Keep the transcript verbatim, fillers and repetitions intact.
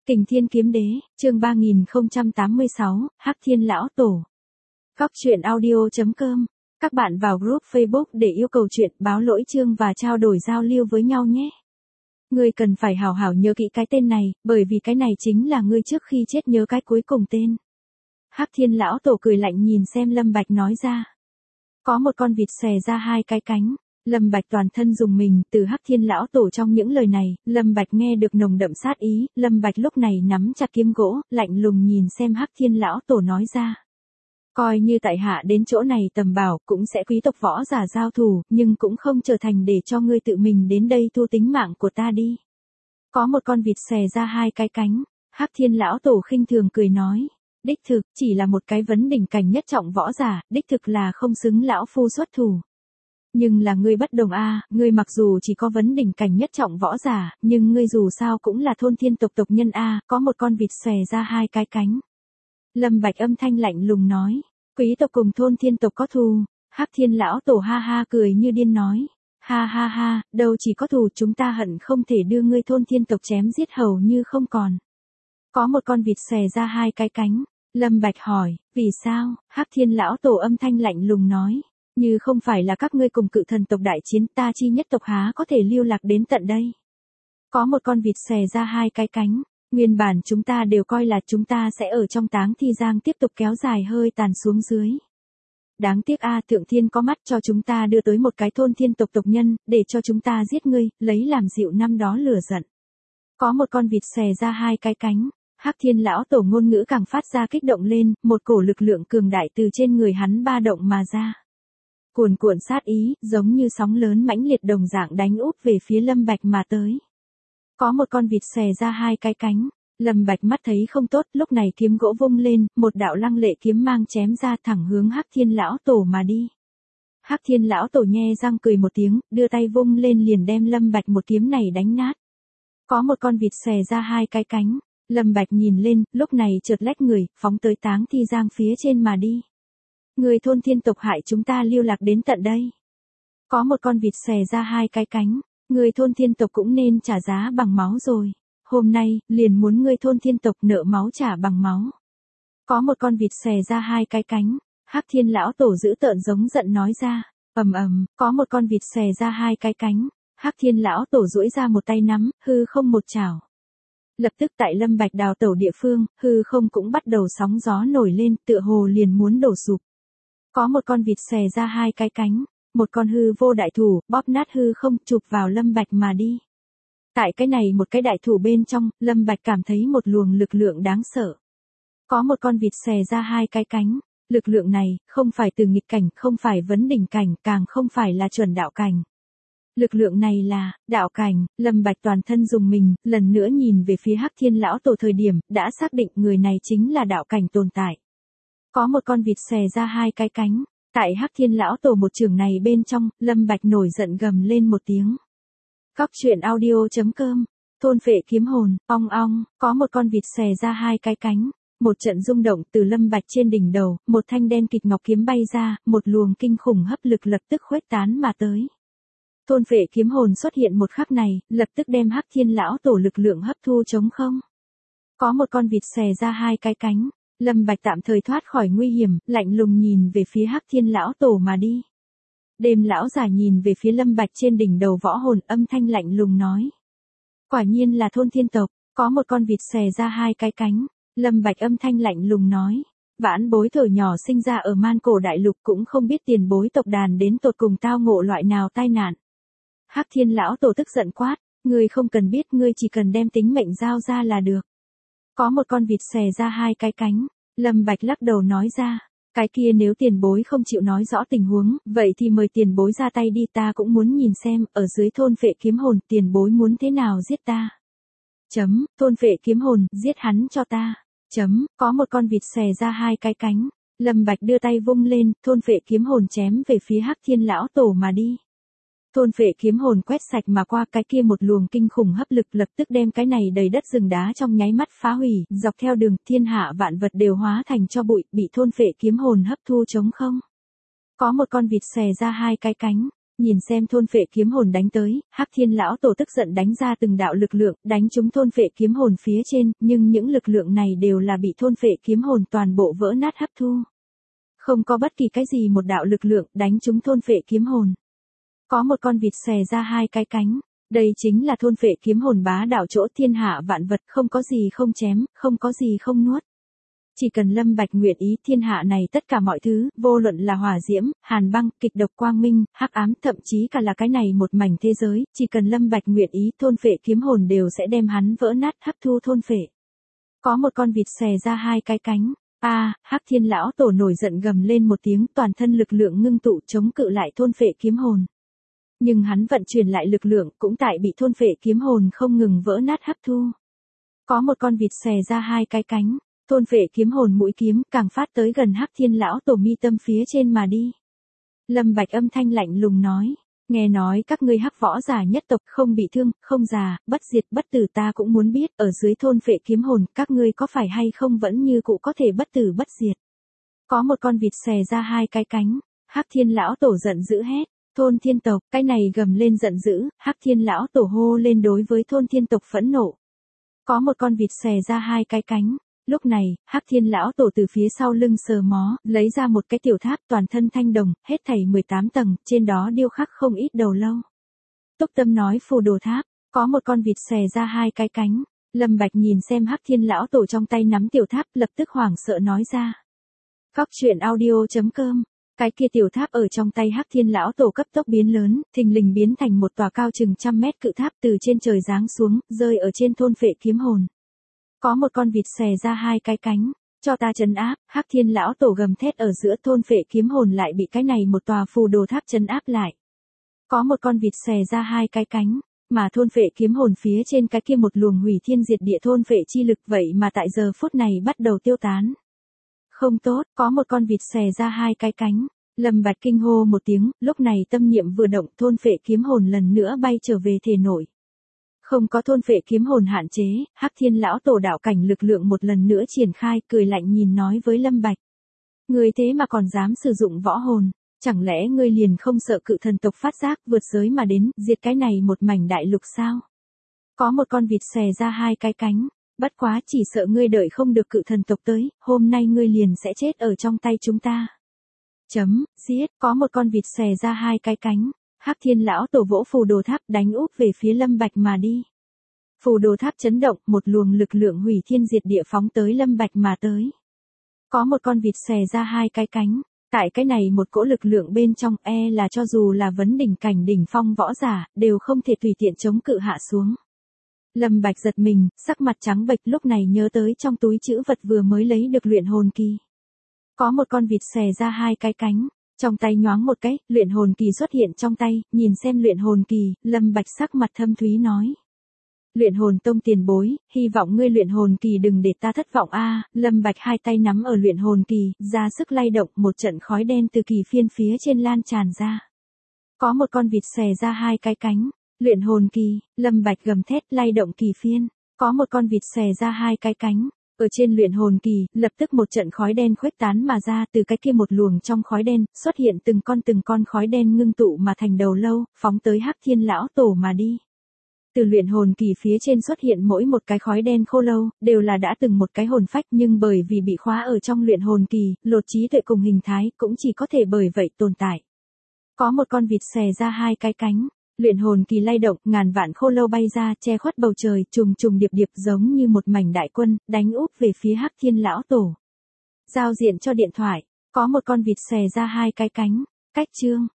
Kình Thiên Kiếm Đế, chương ba nghìn không trăm tám mươi sáu, Hắc Thiên Lão Tổ. Góc truyện audio chấm com. Các bạn vào group Facebook để yêu cầu chuyện, báo lỗi chương và trao đổi giao lưu với nhau nhé. Ngươi cần phải hảo hảo nhớ kỹ cái tên này, bởi vì cái này chính là ngươi trước khi chết nhớ cái cuối cùng tên. Hắc Thiên Lão Tổ cười lạnh nhìn xem Lâm Bạch nói ra. Có một con vịt xòe ra hai cái cánh. Lâm Bạch toàn thân dùng mình, từ Hắc Thiên Lão Tổ trong những lời này, Lâm Bạch nghe được nồng đậm sát ý, Lâm Bạch lúc này nắm chặt kiếm gỗ, lạnh lùng nhìn xem Hắc Thiên Lão Tổ nói ra. Coi như tại hạ đến chỗ này tầm bảo, cũng sẽ quý tộc võ giả giao thủ, nhưng cũng không trở thành để cho ngươi tự mình đến đây thu tính mạng của ta đi. Có một con vịt xòe ra hai cái cánh, Hắc Thiên Lão Tổ khinh thường cười nói. Đích thực, chỉ là một cái vấn đỉnh cảnh nhất trọng võ giả, đích thực là không xứng lão phu xuất thủ. Nhưng là ngươi bất đồng a, à, ngươi mặc dù chỉ có vấn đỉnh cảnh nhất trọng võ giả, nhưng ngươi dù sao cũng là thôn thiên tộc tộc nhân a, à, có một con vịt xòe ra hai cái cánh. Lâm Bạch âm thanh lạnh lùng nói, quý tộc cùng thôn thiên tộc có thù. Hắc Thiên Lão Tổ ha ha cười như điên nói, ha ha ha, đâu chỉ có thù, chúng ta hận không thể đưa ngươi thôn thiên tộc chém giết hầu như không còn. Có một con vịt xòe ra hai cái cánh. Lâm Bạch hỏi, vì sao? Hắc Thiên Lão Tổ âm thanh lạnh lùng nói. Như không phải là các ngươi cùng cự thần tộc đại chiến, ta chi nhất tộc há có thể lưu lạc đến tận đây. Có một con vịt xòe ra hai cái cánh, nguyên bản chúng ta đều coi là chúng ta sẽ ở trong táng thi giang tiếp tục kéo dài hơi tàn xuống dưới. Đáng tiếc a, Thượng Thiên có mắt cho chúng ta đưa tới một cái thôn thiên tộc tộc nhân, để cho chúng ta giết ngươi, lấy làm dịu năm đó lửa giận. Có một con vịt xòe ra hai cái cánh, Hắc Thiên Lão Tổ ngôn ngữ càng phát ra kích động lên, một cổ lực lượng cường đại từ trên người hắn ba động mà ra. Cuồn cuộn sát ý, giống như sóng lớn mãnh liệt đồng dạng đánh úp về phía Lâm Bạch mà tới. Có một con vịt xòe ra hai cái cánh, Lâm Bạch mắt thấy không tốt, lúc này kiếm gỗ vung lên, một đạo lăng lệ kiếm mang chém ra thẳng hướng Hắc Thiên Lão Tổ mà đi. Hắc Thiên Lão Tổ nhe răng cười một tiếng, đưa tay vung lên liền đem Lâm Bạch một kiếm này đánh nát. Có một con vịt xòe ra hai cái cánh, Lâm Bạch nhìn lên, lúc này chợt lách người, phóng tới táng thi giang phía trên mà đi. Người thôn thiên tộc hại chúng ta lưu lạc đến tận đây. Có một con vịt xòe ra hai cái cánh, người thôn thiên tộc cũng nên trả giá bằng máu rồi. Hôm nay, liền muốn người thôn thiên tộc nợ máu trả bằng máu. Có một con vịt xòe ra hai cái cánh, Hắc Thiên Lão Tổ dữ tợn giống giận nói ra. Ầm ầm, có một con vịt xòe ra hai cái cánh, Hắc Thiên Lão Tổ duỗi ra một tay nắm, hư không một chảo. Lập tức tại Lâm Bạch đào tẩu địa phương, hư không cũng bắt đầu sóng gió nổi lên, tựa hồ liền muốn đổ sụp. Có một con vịt xòe ra hai cái cánh, một con hư vô đại thủ, bóp nát hư không, chụp vào Lâm Bạch mà đi. Tại cái này một cái đại thủ bên trong, Lâm Bạch cảm thấy một luồng lực lượng đáng sợ. Có một con vịt xòe ra hai cái cánh, lực lượng này, không phải từ nghịch cảnh, không phải vấn đỉnh cảnh, càng không phải là chuẩn đạo cảnh. Lực lượng này là, đạo cảnh. Lâm Bạch toàn thân dùng mình, lần nữa nhìn về phía Hắc Thiên Lão Tổ thời điểm, đã xác định người này chính là đạo cảnh tồn tại. Có một con vịt xòe ra hai cái cánh, tại Hắc Thiên Lão Tổ một trường này bên trong, Lâm Bạch nổi giận gầm lên một tiếng. Góc truyện audio chấm com, thôn phệ kiếm hồn, ong ong, có một con vịt xòe ra hai cái cánh, một trận rung động từ Lâm Bạch trên đỉnh đầu, một thanh đen kịt ngọc kiếm bay ra, một luồng kinh khủng hấp lực lập tức khuếch tán mà tới. Thôn phệ kiếm hồn xuất hiện một khắc này, lập tức đem Hắc Thiên Lão Tổ lực lượng hấp thu trống không. Có một con vịt xòe ra hai cái cánh, Lâm Bạch tạm thời thoát khỏi nguy hiểm, lạnh lùng nhìn về phía Hắc Thiên Lão Tổ mà đi. Đêm lão giả nhìn về phía Lâm Bạch trên đỉnh đầu võ hồn, âm thanh lạnh lùng nói. Quả nhiên là thôn thiên tộc, có một con vịt xòe ra hai cái cánh, Lâm Bạch âm thanh lạnh lùng nói. Vãn bối thở nhỏ sinh ra ở man cổ đại lục cũng không biết tiền bối tộc đàn đến tột cùng tao ngộ loại nào tai nạn. Hắc Thiên Lão Tổ tức giận quát, ngươi không cần biết, ngươi chỉ cần đem tính mệnh giao ra là được. Có một con vịt xòe ra hai cái cánh, Lâm Bạch lắc đầu nói ra, cái kia nếu tiền bối không chịu nói rõ tình huống, vậy thì mời tiền bối ra tay đi, ta cũng muốn nhìn xem, ở dưới thôn phệ kiếm hồn, tiền bối muốn thế nào giết ta. Chấm, thôn phệ kiếm hồn, giết hắn cho ta. Chấm, có một con vịt xòe ra hai cái cánh, Lâm Bạch đưa tay vung lên, thôn phệ kiếm hồn chém về phía Hắc Thiên Lão Tổ mà đi. Thôn phệ kiếm hồn quét sạch mà qua, cái kia một luồng kinh khủng hấp lực lập tức đem cái này đầy đất rừng đá trong nháy mắt phá hủy, dọc theo đường thiên hạ vạn vật đều hóa thành cho bụi, bị thôn phệ kiếm hồn hấp thu trống không. Có một con vịt xòe ra hai cái cánh, Nhìn xem thôn phệ kiếm hồn đánh tới, Hắc Thiên lão tổ tức giận đánh ra từng đạo lực lượng, đánh trúng thôn phệ kiếm hồn phía trên, nhưng những lực lượng này đều là bị thôn phệ kiếm hồn toàn bộ vỡ nát hấp thu. Không có bất kỳ cái gì một đạo lực lượng đánh trúng thôn phệ kiếm hồn. Có một con vịt xè ra hai cái cánh, đây chính là thôn phệ kiếm hồn bá đạo chỗ thiên hạ vạn vật, không có gì không chém, không có gì không nuốt. Chỉ cần Lâm Bạch nguyện ý, thiên hạ này tất cả mọi thứ, vô luận là hỏa diễm, hàn băng, kịch độc quang minh, hắc ám, thậm chí cả là cái này một mảnh thế giới, chỉ cần Lâm Bạch nguyện ý, thôn phệ kiếm hồn đều sẽ đem hắn vỡ nát hấp thu thôn phệ. Có một con vịt xè ra hai cái cánh. A, à, Hắc Thiên lão tổ nổi giận gầm lên một tiếng, toàn thân lực lượng ngưng tụ chống cự lại thôn phệ kiếm hồn. Nhưng hắn vận chuyển lại lực lượng cũng tại bị thôn phệ kiếm hồn không ngừng vỡ nát hấp thu. Có một con vịt xè ra hai cái cánh, thôn phệ kiếm hồn mũi kiếm càng phát tới gần Hắc Thiên lão tổ mi tâm phía trên mà đi. Lâm Bạch âm thanh lạnh lùng nói, nghe nói các ngươi Hắc võ giả nhất tộc không bị thương, không già, bất diệt bất tử, ta cũng muốn biết, ở dưới thôn phệ kiếm hồn, các ngươi có phải hay không vẫn như cũ có thể bất tử bất diệt. Có một con vịt xè ra hai cái cánh, Hắc Thiên lão tổ giận dữ hét, thôn thiên tộc, cái này gầm lên giận dữ, Hắc Thiên lão tổ hô lên đối với thôn thiên tộc phẫn nộ. Có một con vịt xè ra hai cái cánh. Lúc này, Hắc Thiên lão tổ từ phía sau lưng sờ mó, lấy ra một cái tiểu tháp toàn thân thanh đồng, hết thảy mười tám tầng, trên đó điêu khắc không ít đầu lâu. Túc Tâm nói phù đồ tháp, có một con vịt xè ra hai cái cánh. Lâm Bạch nhìn xem Hắc Thiên lão tổ trong tay nắm tiểu tháp, lập tức hoảng sợ nói ra. Cóc truyện audio chấm com. Cái kia tiểu tháp ở trong tay Hắc Thiên lão tổ cấp tốc biến lớn, thình lình biến thành một tòa cao chừng trăm mét cự tháp từ trên trời giáng xuống, rơi ở trên thôn phệ kiếm hồn. Có một con vịt xè ra hai cái cánh, cho ta trấn áp, Hắc Thiên lão tổ gầm thét ở giữa thôn phệ kiếm hồn lại bị cái này một tòa phù đồ tháp trấn áp lại. Có một con vịt xè ra hai cái cánh, mà thôn phệ kiếm hồn phía trên cái kia một luồng hủy thiên diệt địa thôn phệ chi lực vậy mà tại giờ phút này bắt đầu tiêu tán. Không tốt, có một con vịt xè ra hai cái cánh. Lâm Bạch kinh hô một tiếng, lúc này tâm niệm vừa động, thôn phệ kiếm hồn lần nữa bay trở về thể nội. Không có thôn phệ kiếm hồn hạn chế, Hắc Thiên lão tổ đạo cảnh lực lượng một lần nữa triển khai, cười lạnh nhìn nói với Lâm Bạch. Ngươi thế mà còn dám sử dụng võ hồn, chẳng lẽ ngươi liền không sợ cự thần tộc phát giác vượt giới mà đến, diệt cái này một mảnh đại lục sao? Có một con vịt xè ra hai cái cánh, bất quá chỉ sợ ngươi đợi không được cự thần tộc tới, hôm nay ngươi liền sẽ chết ở trong tay chúng ta. Chấm, giết, có một con vịt xè ra hai cái cánh. Hắc Thiên lão tổ vỗ phù đồ tháp đánh úp về phía Lâm Bạch mà đi. Phù đồ tháp chấn động, một luồng lực lượng hủy thiên diệt địa phóng tới Lâm Bạch mà tới. Có một con vịt xè ra hai cái cánh, tại cái này một cỗ lực lượng bên trong, e là cho dù là vấn đỉnh cảnh đỉnh phong võ giả, đều không thể tùy tiện chống cự hạ xuống. Lâm Bạch giật mình, sắc mặt trắng bệch, lúc này nhớ tới trong túi trữ vật vừa mới lấy được luyện hồn kỳ. Có một con vịt xè ra hai cái cánh. Trong tay nhoáng một cái, luyện hồn kỳ xuất hiện trong tay, nhìn xem luyện hồn kỳ, Lâm Bạch sắc mặt thâm thúy nói. Luyện hồn tông tiền bối, hy vọng ngươi luyện hồn kỳ đừng để ta thất vọng a. Lâm Bạch hai tay nắm ở luyện hồn kỳ, ra sức lay động, một trận khói đen từ kỳ phiên phía trên lan tràn ra. Có một con vịt xè ra hai cái cánh, luyện hồn kỳ, Lâm Bạch gầm thét lay động kỳ phiên, có một con vịt xè ra hai cái cánh. Ở trên luyện hồn kỳ, lập tức một trận khói đen khuếch tán mà ra, từ cái kia một luồng trong khói đen, xuất hiện từng con từng con khói đen ngưng tụ mà thành đầu lâu, phóng tới Hắc Thiên lão tổ mà đi. Từ luyện hồn kỳ phía trên xuất hiện mỗi một cái khói đen khô lâu, đều là đã từng một cái hồn phách, nhưng bởi vì bị khóa ở trong luyện hồn kỳ, lột trí tuệ cùng hình thái, cũng chỉ có thể bởi vậy tồn tại. Có một con vịt xè ra hai cái cánh. Luyện hồn kỳ lay động, ngàn vạn khô lâu bay ra, che khuất bầu trời, trùng trùng điệp điệp giống như một mảnh đại quân, đánh úp về phía Hắc Thiên lão tổ. Giao diện cho điện thoại, có một con vịt xè ra hai cái cánh, cách chương.